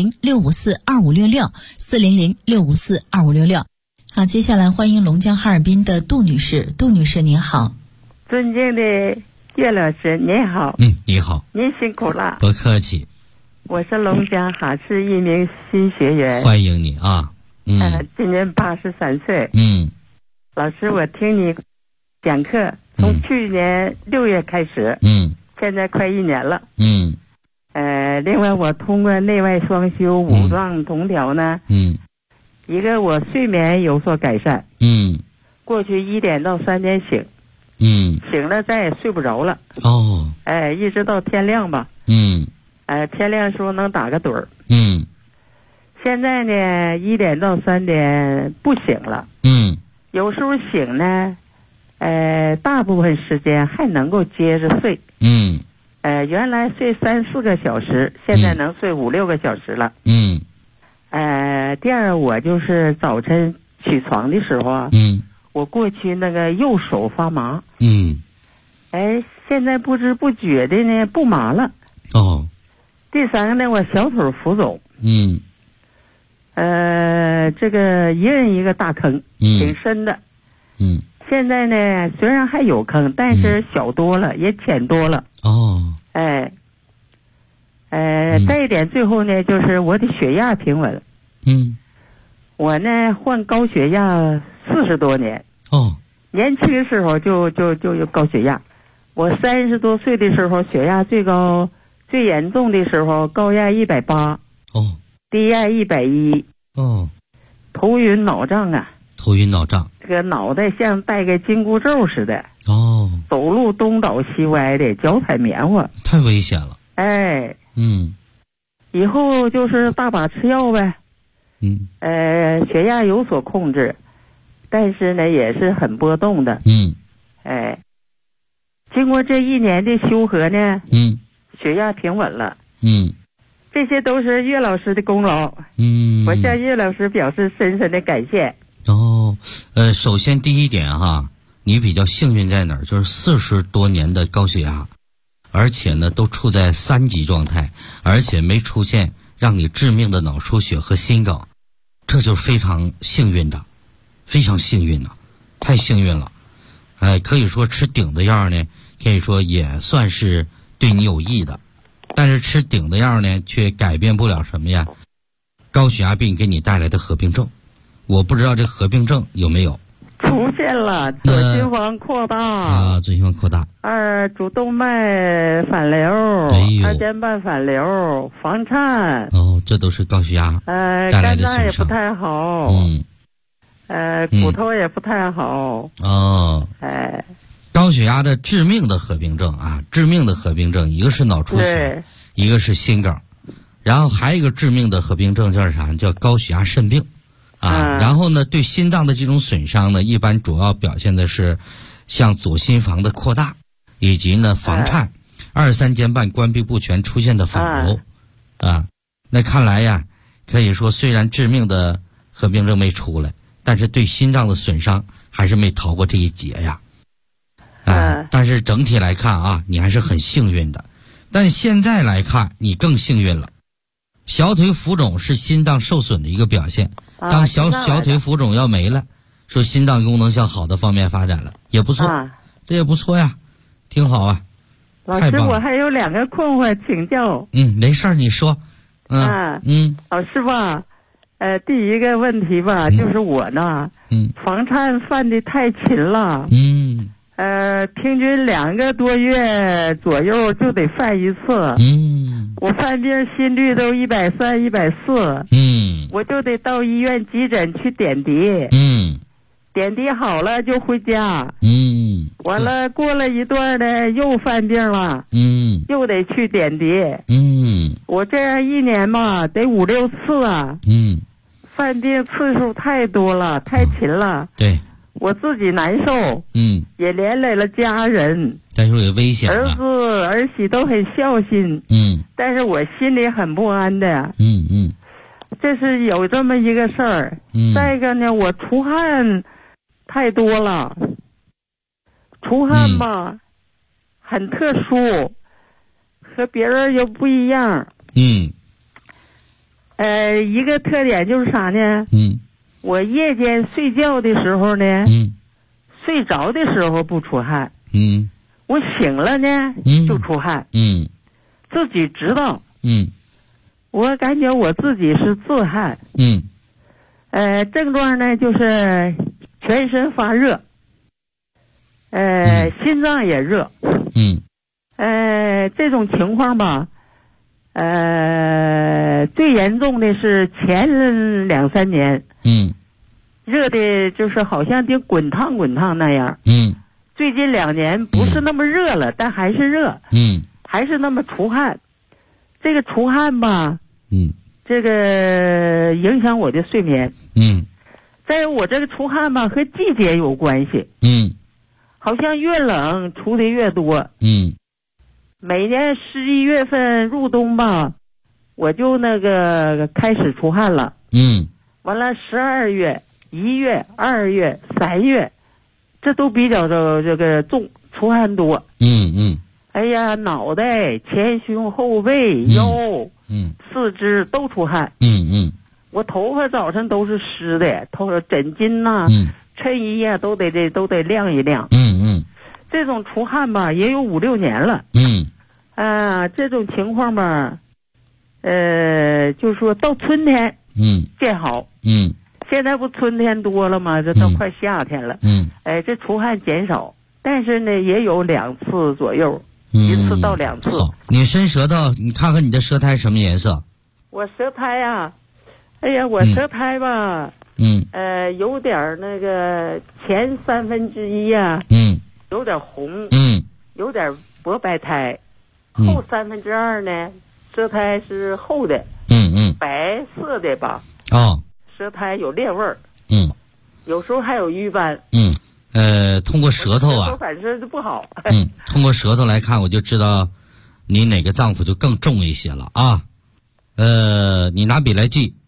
400-654-2566，400-654-2566。好，接下来欢迎龙江哈尔滨的杜女士。杜女士您好。 尊敬的岳老师您好。 你好。 您辛苦了。 不客气。 我是龙江哈市一名新学员。 欢迎你啊。 今年83岁。老师，我听你讲课从去年6月开始，现在快1年了。另外我通过内外双修5脏同调呢，一个我睡眠有所改善。过去1点到3点醒，醒了再也睡不着了。一直到天亮吧。天亮时候能打个盹儿。现在呢1点到3点不醒了。有时候醒呢，大部分时间还能够接着睡。原来睡3-4个小时，现在能睡5-6个小时了。第二，我就是早晨起床的时候啊，我过去那个右手发麻。现在不知不觉的呢不麻了。第3个呢，我小腿浮肿。这个一人一个大坑，挺深的。现在呢虽然还有坑，但是小多了，也浅多了。再一点，最后呢就是我的血压平稳。我呢患高血压40多年。年轻时候就有高血压。我30多岁的时候血压最高，最严重的时候高压180。低压110。头晕脑胀啊。这个脑袋像戴个紧箍咒似的。走路东倒西歪的，脚踩棉花。 太危险了。 以后就是大把吃药呗。血压有所控制，但是呢也是很波动的。经过这1年的修和呢，血压平稳了。这些都是岳老师的功劳。我向岳老师表示深深的感谢。 首先第一点哈，你比较幸运在哪儿？就是40多年的高血压，而且呢都处在3级状态，而且没出现让你致命的脑出血和心梗，这就是非常幸运的，非常幸运的，太幸运了。可以说吃顶的药呢，可以说也算是对你有益的，但是吃顶的药呢，却改变不了什么呀？高血压病给你带来的合并症，我不知道这合并症有没有出现了。左心房扩大左心房扩大 ，2主动脉反流，2间瓣反流，房颤。 这都是高血压带来的损伤。肝脏也不太好。骨头也不太好。 高血压的致命的合并症啊，致命的合并症，一个是脑出血，一个是心梗，然后还有一个致命的合并症叫啥？叫高血压肾病。然后呢，对心脏的这种损伤呢，一般主要表现的是像左心房的扩大，以及呢房颤，2、3间瓣关闭不全出现的反流。那看来呀，可以说虽然致命的合并症没出来，但是对心脏的损伤还是没逃过这一劫呀。但是整体来看啊，你还是很幸运的。但现在来看，你更幸运了。小腿浮肿是心脏受损的一个表现，当小腿浮肿要没了，说心脏功能向好的方面发展了，也不错。这也不错呀，挺好啊。 老师，我还有2个困惑请教。 没事儿，你说。 老师吧，第一个问题吧，就是我呢，房颤犯的太勤了。平均2个多月左右就得犯一次。我犯病心率都130、140。我就得到医院急诊去点滴。点滴好了就回家。完了过了一段呢，又犯病了。又得去点滴。我这样1年吧，得5、6次啊。犯病次数太多了，太勤了。 对。 我自己难受，也连累了家人， 但是有危险了。 儿子儿媳都很孝心，但是我心里很不安的，这是有这么一个事儿。再一个呢，我出汗太多了，出汗吧，很特殊，和别人又不一样。一个特点就是啥呢？我夜间睡觉的时候呢，睡着的时候不出汗，我醒了呢，就出汗，自己知道，我感觉我自己是自汗，症状呢就是全身发热，心脏也热，这种情况吧，最严重的是前2、3年，热的就是好像就滚烫那样。最近2年不是那么热了，但还是热。还是那么出汗。这个出汗吧，这个影响我的睡眠。再有我这个出汗吧和季节有关系。好像越冷出的越多。每年11月份入冬吧，我就那个开始出汗了。完了12月、1月、2月、3月，这都比较这个重，出汗多。哎呀，脑袋、前胸、后背、腰，四肢都出汗。我头发早晨都是湿的，枕巾呐、衬衣呀都得晾一晾。这种出汗吧也有5、6年了。这种情况吧，就是说到春天，见好。现在不春天多了吗？这都快夏天了。这出汗减少，但是呢也有2次左右，1次到2次。 好，你伸舌头，你看看你的舌苔什么颜色？ 我舌苔啊，哎呀，我舌苔吧，有点那个前1/3呀，有点红，有点薄白苔，后2/3呢，舌苔是厚的，白色的吧。舌苔有裂味儿，有时候还有瘀斑。 通过舌头啊， 反正就不好。 通过舌头来看，我就知道你哪个脏腑就更重一些了啊。你拿笔来记。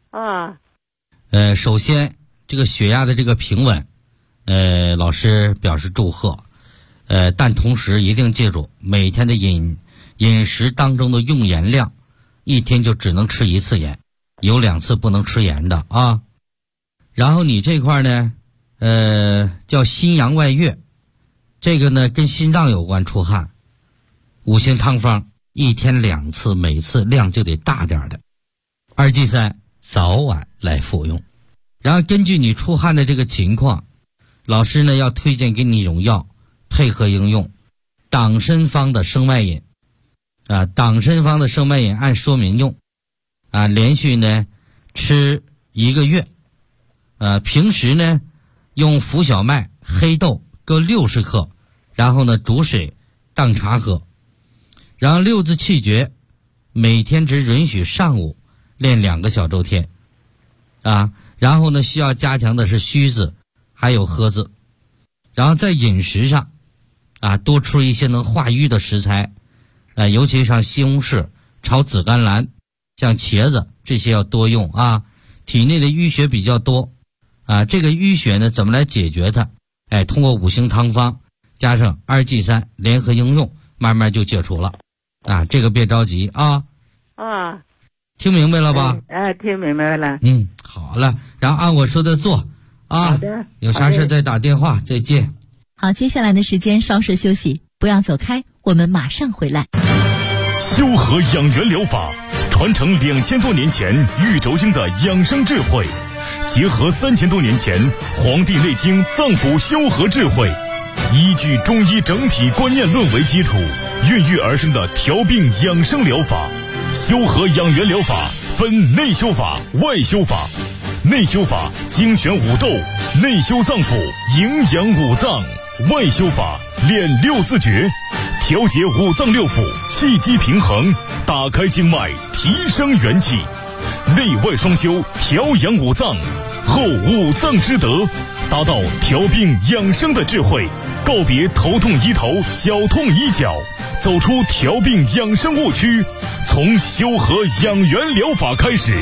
首先这个血压的这个平稳，老师表示祝贺。但同时一定记住，每天的饮食当中的用盐量，1天就只能吃1次盐，有2次不能吃盐的啊。然后你这块呢，叫心阳外越，这个呢跟心脏有关出汗。5行汤方1天2次，每次量就得大点的。2G3早晚来服用。然后根据你出汗的这个情况，老师呢要推荐给你一种药，配合应用党参方的生脉饮。党参方的生脉饮按说明用，连续呢吃1个月。平时呢用浮小麦、黑豆各60克，然后呢煮水当茶喝。然后6字气诀，每天只允许上午练2个小周天。然后呢需要加强的是虚字还有喝字。然后在饮食上多吃一些能化瘀的食材，尤其像西红柿、炒紫甘蓝，像茄子这些要多用啊。体内的淤血比较多这个淤血呢怎么来解决它？通过5行汤方加上2G3联合应用，慢慢就解除了这个别着急啊。听明白了吧？ 听明白了。 好了，然后按我说的做好的， 有啥事再打电话，再见。 好，接下来的时间稍事休息。 不要走开，我们马上回来。 修和养元疗法传承2000多年前玉轴经的养生智慧，结合3000多年前《黄帝内经》脏腑修和智慧，依据中医整体观念论为基础，孕育而生的调病养生疗法。修和养元疗法分内修法、外修法。内修法精选五斗，内修脏腑，营养五脏；外修法练六字诀，调节五脏六腑，气机平衡，打开经脉，提升元气。内外双修，调养五脏，后五脏之德，达到调病养生的智慧，告别头痛医头，脚痛医脚，走出调病养生误区，从修和养元疗法开始。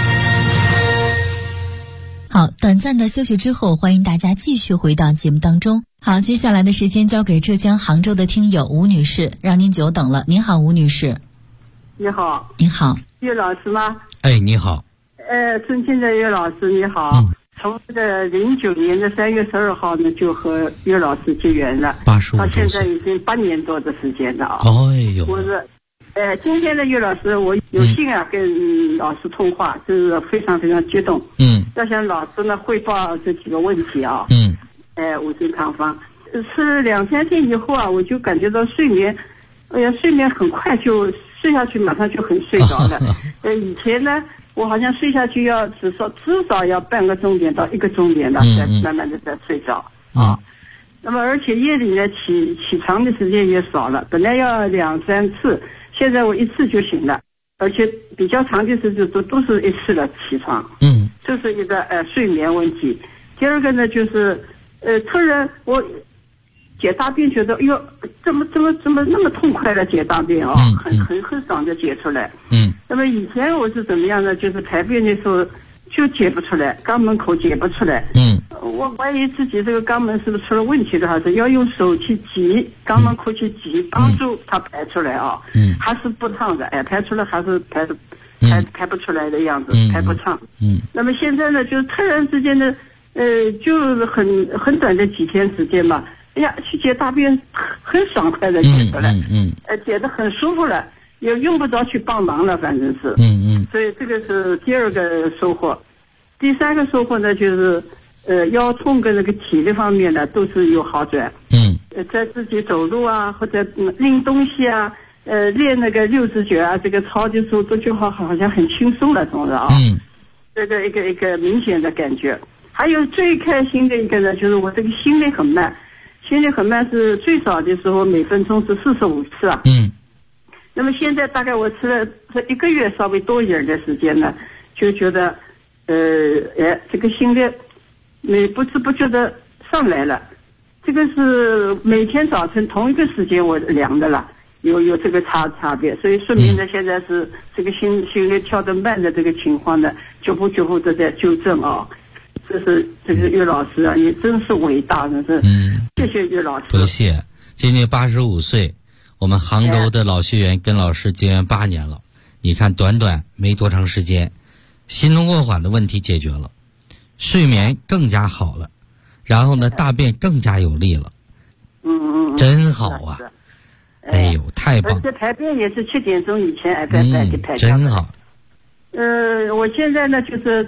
好，短暂的休息之后，欢迎大家继续回到节目当中。好，接下来的时间交给浙江杭州的听友吴女士，让您久等了。您好，吴女士。 你好。 你好。 岳老师吗？ 哎，你好。 尊敬的岳老师，你好。从这个09年的3月12号呢，就和岳老师结缘了，85到现在已经8年多的时间了啊。 哎呦。 我是。今天的岳老师，我有幸跟老师通话，就是非常非常激动。要向老师呢汇报这几个问题啊。五行汤方吃了2-3天以后啊，我就感觉到睡眠，睡眠很快就睡下去，马上就很睡着了。以前呢，我好像睡下去要至少要半个钟点到1个钟点了，再慢慢的再睡着啊。那么而且夜里呢起床的时间也少了，本来要2-3次。现在我1次就行了，而且比较长的时间都是1次的起床。这是一个睡眠问题。第二个呢就是突然我解大便觉得哟，怎么那么痛快的解大便啊，很爽的解出来。那么以前我是怎么样呢？就是排便的时候就解不出来，肛门口解不出来。我怀疑自己这个肛门是不是出了问题的，还是要用手去挤肛门口去挤，帮助它排出来啊。还是不畅的，排出来还是排不出来的样子，排不畅。那么现在呢，就是突然之间呢，就是很短的几天时间嘛，哎呀，去解大便很爽快的解出来，解得很舒服了，也用不着去帮忙了，反正是。所以这个是第二个收获。第3个收获呢，就是腰痛跟那个体力方面呢都是有好转。在自己走路啊，或者拎东西啊，练那个六字诀啊，这个操的时候都就好像很轻松了，总是啊。这个一个明显的感觉。还有最开心的一个呢，就是我这个心率很慢，是最少的时候每分钟是45次啊。那么现在大概我吃了这1个月稍微多一点的时间呢，就觉得这个心率不知不觉的上来了。这个是每天早晨同一个时间我量的了，有这个差别，所以说明呢现在是这个心率跳得慢的这个情况呢，逐步的在纠正啊。这是这个岳老师啊，你真是伟大的，谢谢岳老师。 不谢，今年85岁，我们杭州的老学员跟老师结缘8年了。你看，短没多长时间，心动过缓的问题解决了，睡眠更加好了，然后呢，大便更加有力了。真好啊！哎呦，太棒了！ 而且排便也是7点钟以前排排。 真好。 我现在呢就是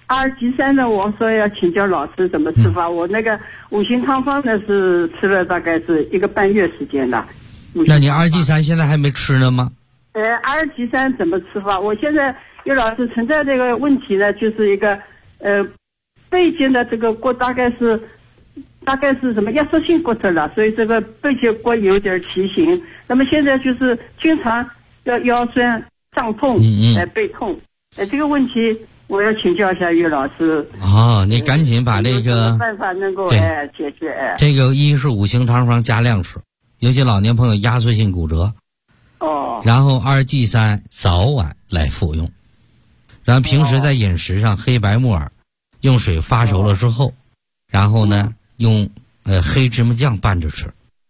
2G3呢，我说要请教老师怎么吃法。我那个五行汤方呢是吃了大概是1个半月时间的。 那你2G3现在还没吃呢吗 ？2G3怎么吃法？我现在岳老师存在这个问题呢，就是一个背肩的这个骨大概是什么压缩性骨折了，所以这个背肩骨有点畸形。那么现在就是经常要腰酸胀痛，背痛，这个问题我要请教一下岳老师。 你赶紧把这个办法能够解决。 这个一是五行汤方加量吃，尤其老年朋友压缩性骨折。然后2G3早晚来服用，然后平时在饮食上黑白木耳用水发熟了之后，然后呢用黑芝麻酱拌着吃。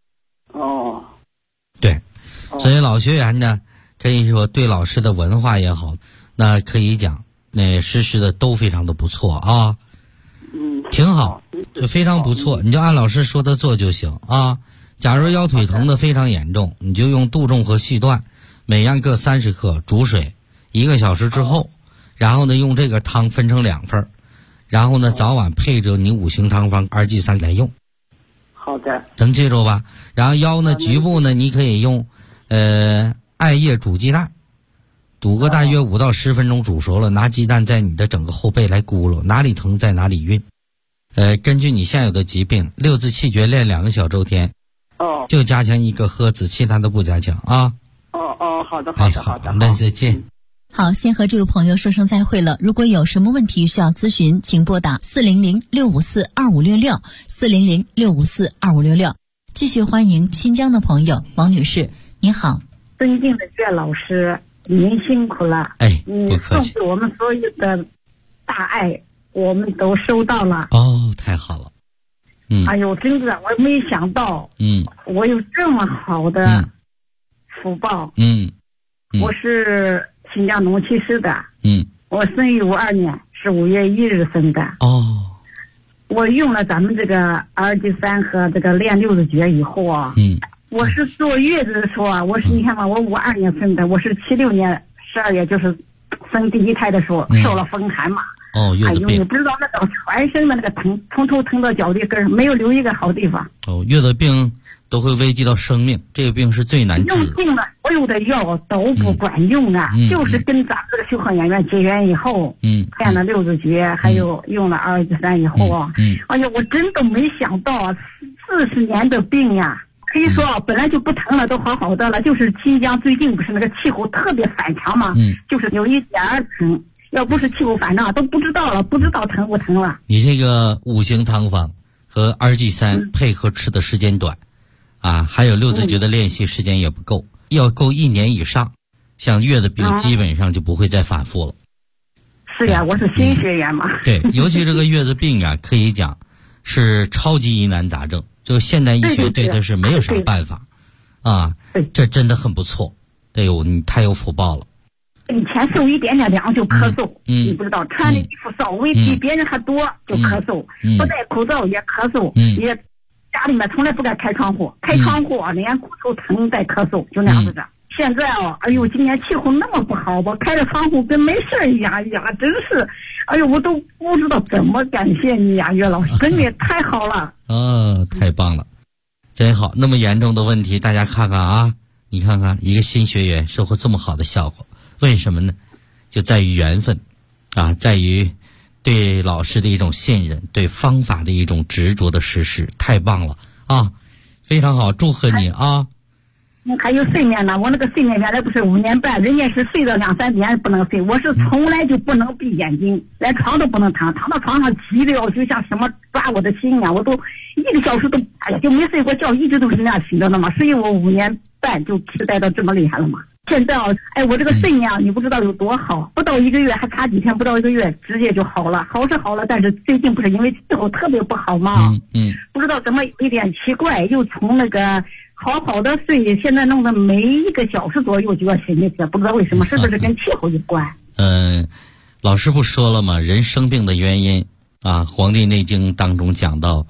对，所以老学员呢可以说对老师的文化也好，那可以讲实施的都非常的不错啊。挺好，就非常不错，你就按老师说的做就行啊。 假如腰腿疼的非常严重，你就用杜仲和细断，每样各30克，煮水1个小时之后，然后呢用这个汤分成2份，然后呢早晚配着你5行汤方2G3来用。 好的， 能记住吧？然后腰呢局部呢你可以用艾叶煮鸡蛋，煮个大约5到10分钟，煮熟了，拿鸡蛋在你的整个后背来咕噜，哪里疼在哪里运。根据你现有的疾病，6字气诀练2个小周天，就加强1个喝子，其他的不加强啊。 好的， 那再见。 好，先和这位朋友说声再会了。如果有什么问题需要咨询，请拨打400-654-2566，400-654-2566。继续欢迎新疆的朋友王女士，你好。 尊敬的岳老师，您辛苦了。 不客气。 送给我们所有的大爱，我们都收到了。 太好了。 哎呦，真的，我没想到，我有这么好的福报。我是新疆农旗市的。我生于52年，是5月1日生的。我用了咱们这个2G3和这个练6字诀以后啊，我是坐月子的时候啊，你看吧，我52年生的，我是76年12月就是生第1胎的时候受了风寒嘛。 月子病。 你不知道那个全身的那个疼，从头疼到脚底跟，没有留一个好地方。 月子病都会危及到生命，这个病是最难治。 用尽了所有的药都不管用啊，就是跟咱们这个修和演员结缘以后，练了6字诀，还有用了2G3以后啊，哎呀，我真的没想到40年的病呀。可以说本来就不疼了，都好好的了，就是新疆最近不是那个气候特别反常嘛，就是有一点疼，要不是气候反常都不知道疼不疼了。 你这个5行汤方和2G3配合吃的时间短还有6字诀的练习时间也不够，要够1年以上，像月子病基本上就不会再反复了。 是呀，我是新学员嘛。 对，尤其这个月子病可以讲是超级疑难杂症，就现代医学对它是没有啥办法这真的很不错。你太有福报了。 以前受一点点凉就咳嗽，你不知道，穿的衣服稍微比别人还多就咳嗽，不戴口罩也咳嗽，也家里面从来不敢开窗户，连骨头疼带咳嗽，就那样子的。现在哎呦，今年气候那么不好，我开着窗户跟没事一样，真是，哎呦，我都不知道怎么感谢你呀，岳老师，真的太好了。 太棒了，真好。那么严重的问题，大家看看你看看一个新学员收获这么好的效果，为什么呢？就在于缘分在于对老师的一种信任，对方法的一种执着的实施，太棒了非常好，祝贺你还有睡眠呢，我那个睡眠原来不是5年半，人家是睡到2、3点不能睡，我是从来就不能闭眼睛，连床都不能躺到床上急的就像什么抓我的心呀，我都1个小时都就没睡过觉，一直都是那样醒着的嘛，所以我5年半就痴呆到这么厉害了嘛。现在我这个睡眠你不知道有多好，不到1个月，还差几天，不到1个月直接就好了，好是好了，但是最近不是因为气候特别不好嘛，不知道怎么有一点奇怪，又从那个好好的睡，现在弄得每1个小时左右就要醒一次，不知道为什么，是不是跟气候有关？ 老师不说了吗？人生病的原因《黄帝内经》当中讲到，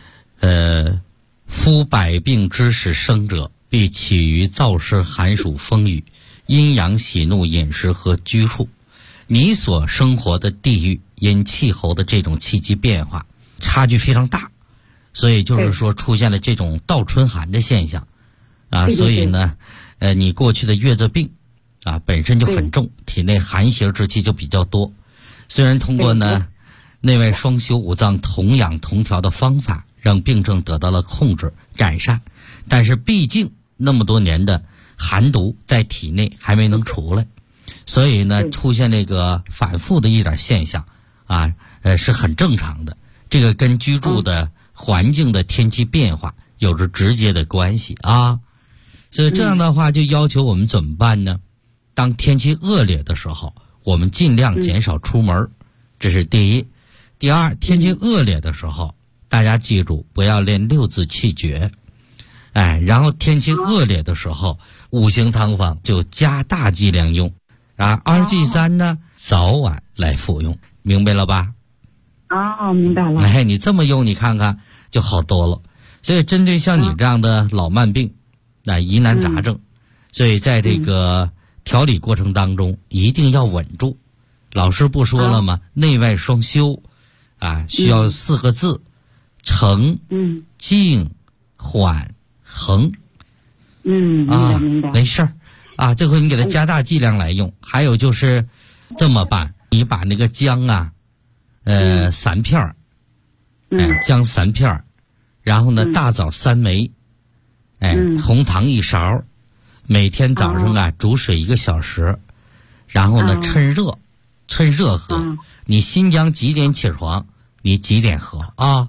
夫百病之始生者，必起于燥湿寒暑风雨，阴阳喜怒饮食和居处。你所生活的地域因气候的这种气机变化差距非常大，所以就是说出现了这种倒春寒的现象所以呢你过去的月子病本身就很重，体内寒邪之气就比较多。虽然通过呢内外双修5脏同养同调的方法让病症得到了控制改善，但是毕竟那么多年的寒毒在体内还没能出来，所以呢出现这个反复的一点现象是很正常的。这个跟居住的环境的天气变化有着直接的关系所以这样的话就要求我们怎么办呢？当天气恶劣的时候，我们尽量减少出门，这是第一。第二，天气恶劣的时候，大家记住不要练6字气诀，然后天气恶劣的时候，5行汤方就加大剂量用，2G3呢早晚来服用，明白了吧？ 明白了。 你这么用你看看就好多了。 所以针对像你这样的老慢病疑难杂症，所以在这个调理过程当中一定要稳住。老师不说了吗？内外双修需要4个字：诚、静、缓、恒。 明白明白。 没事儿这回你给它加大剂量来用。还有就是这么办，你把那个姜3片儿，姜3片儿，然后呢大枣3枚，红糖1勺，每天早上煮水1个小时，然后呢趁热喝。你新疆几点起床，你几点喝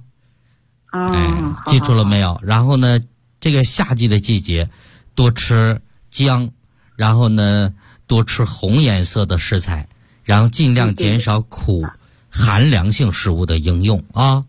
记住了没有？然后呢这个夏季的季节多吃姜，然后呢多吃红颜色的食材，然后尽量减少苦寒凉性食物的应用好，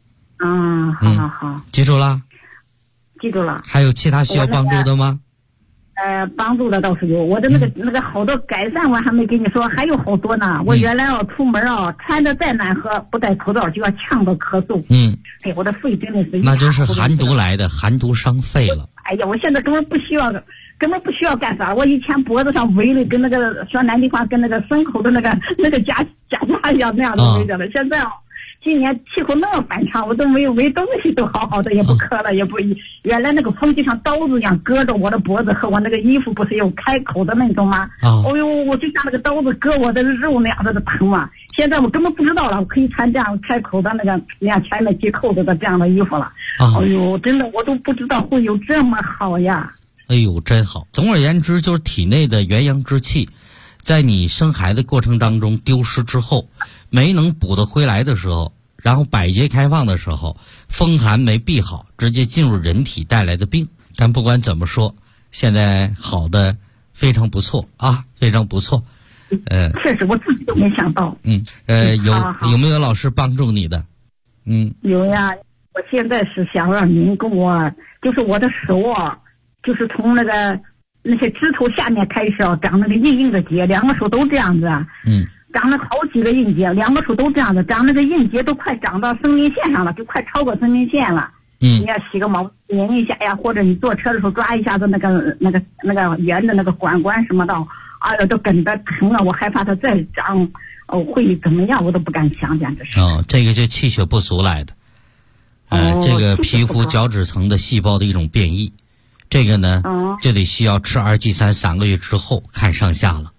记住了？ 记住了。 还有其他需要帮助的吗？ 帮助的倒是有，我的那个好多改善我还没跟你说，还有好多呢。我原来出门穿的再难喝，不戴口罩就要呛到咳嗽。我的肺真的是那就是寒毒来的，寒毒伤肺了。 哎呀，我现在根本不需要干啥。我以前脖子上围的跟那个说南地方跟那个牲口的那个假一样那样的围着了。现在今年气候那么反常，我都没有围东西都好好的，也不渴了，也不原来那个风就像刀子一样割着我的脖子和我那个衣服不是有开口的那种吗？我就像那个刀子割我的肉那样的疼嘛。现在我根本不知道了，我可以穿这样开口的那个前面系扣子的这样的衣服了。真的我都不知道会有这么好呀。 哎呦，真好。总而言之，就是体内的元阳之气在你生孩子过程当中丢失之后，没能补得回来的时候，然后百节开放的时候，风寒没避好，直接进入人体带来的病。但不管怎么说，现在好的非常不错非常不错。 确实我自己都没想到。 有没有老师帮助你的？ 有呀。我现在是想让您跟我，就是我的手就是从那些指头下面开始长那个硬硬的结，2个手都这样子。长了好几个硬结，2个手都这样子，长那个硬结都快长到生命线上了，就快超过生命线了。你要洗个毛拧一下呀，或者你坐车的时候抓一下子那个圆的那个管什么的，都跟着疼了，我害怕它再长会怎么样，我都不敢想，简直是。 这个就气血不足来的。这个皮肤角质层的细胞的一种变异，这个呢就得需要吃2G3 3个月之后看上下了。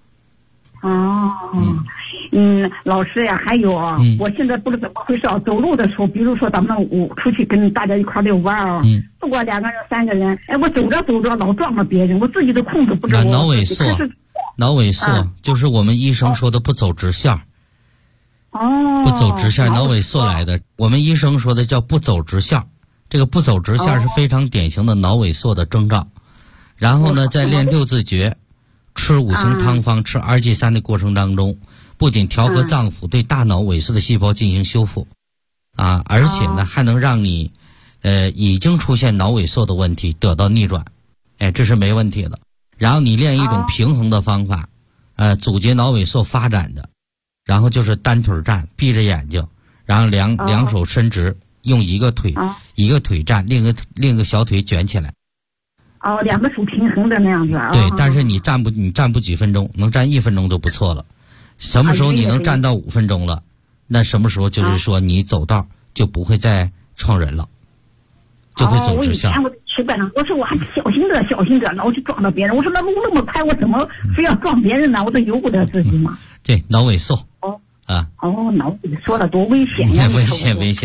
老师呀，还有我现在不知道怎么回事走路的时候，比如说咱们出去跟大家一块遛弯不管2个人3个人，我走着老撞了别人，我自己都控制不住。 脑萎缩就是我们医生说的不走直线。不走直线，脑萎缩来的。我们医生说的叫不走直线，这个不走直线是非常典型的脑萎缩的征兆。然后呢，在练6字诀、吃5行汤方、吃2G3的过程当中，不仅调和脏腑，对大脑萎缩的细胞进行修复，而且呢还能让你已经出现脑萎缩的问题得到逆转，这是没问题的。然后你练一种平衡的方法，阻截脑萎缩发展的。然后就是单腿站，闭着眼睛，然后两手伸直，用一个腿站，另一个小腿卷起来。 2个手平衡的那样子。 对，但是你站不几分钟，能站1分钟就不错了。什么时候你能站到5分钟了？那什么时候就是说你走道就不会再撞人了，就会走直线。 我去班上，我说我还小心点，老去撞到别人。我说那路那么快，我怎么非要撞别人呢？我都由不得自己嘛。 对，脑萎缩。 脑萎缩了多危险呀！ 危险。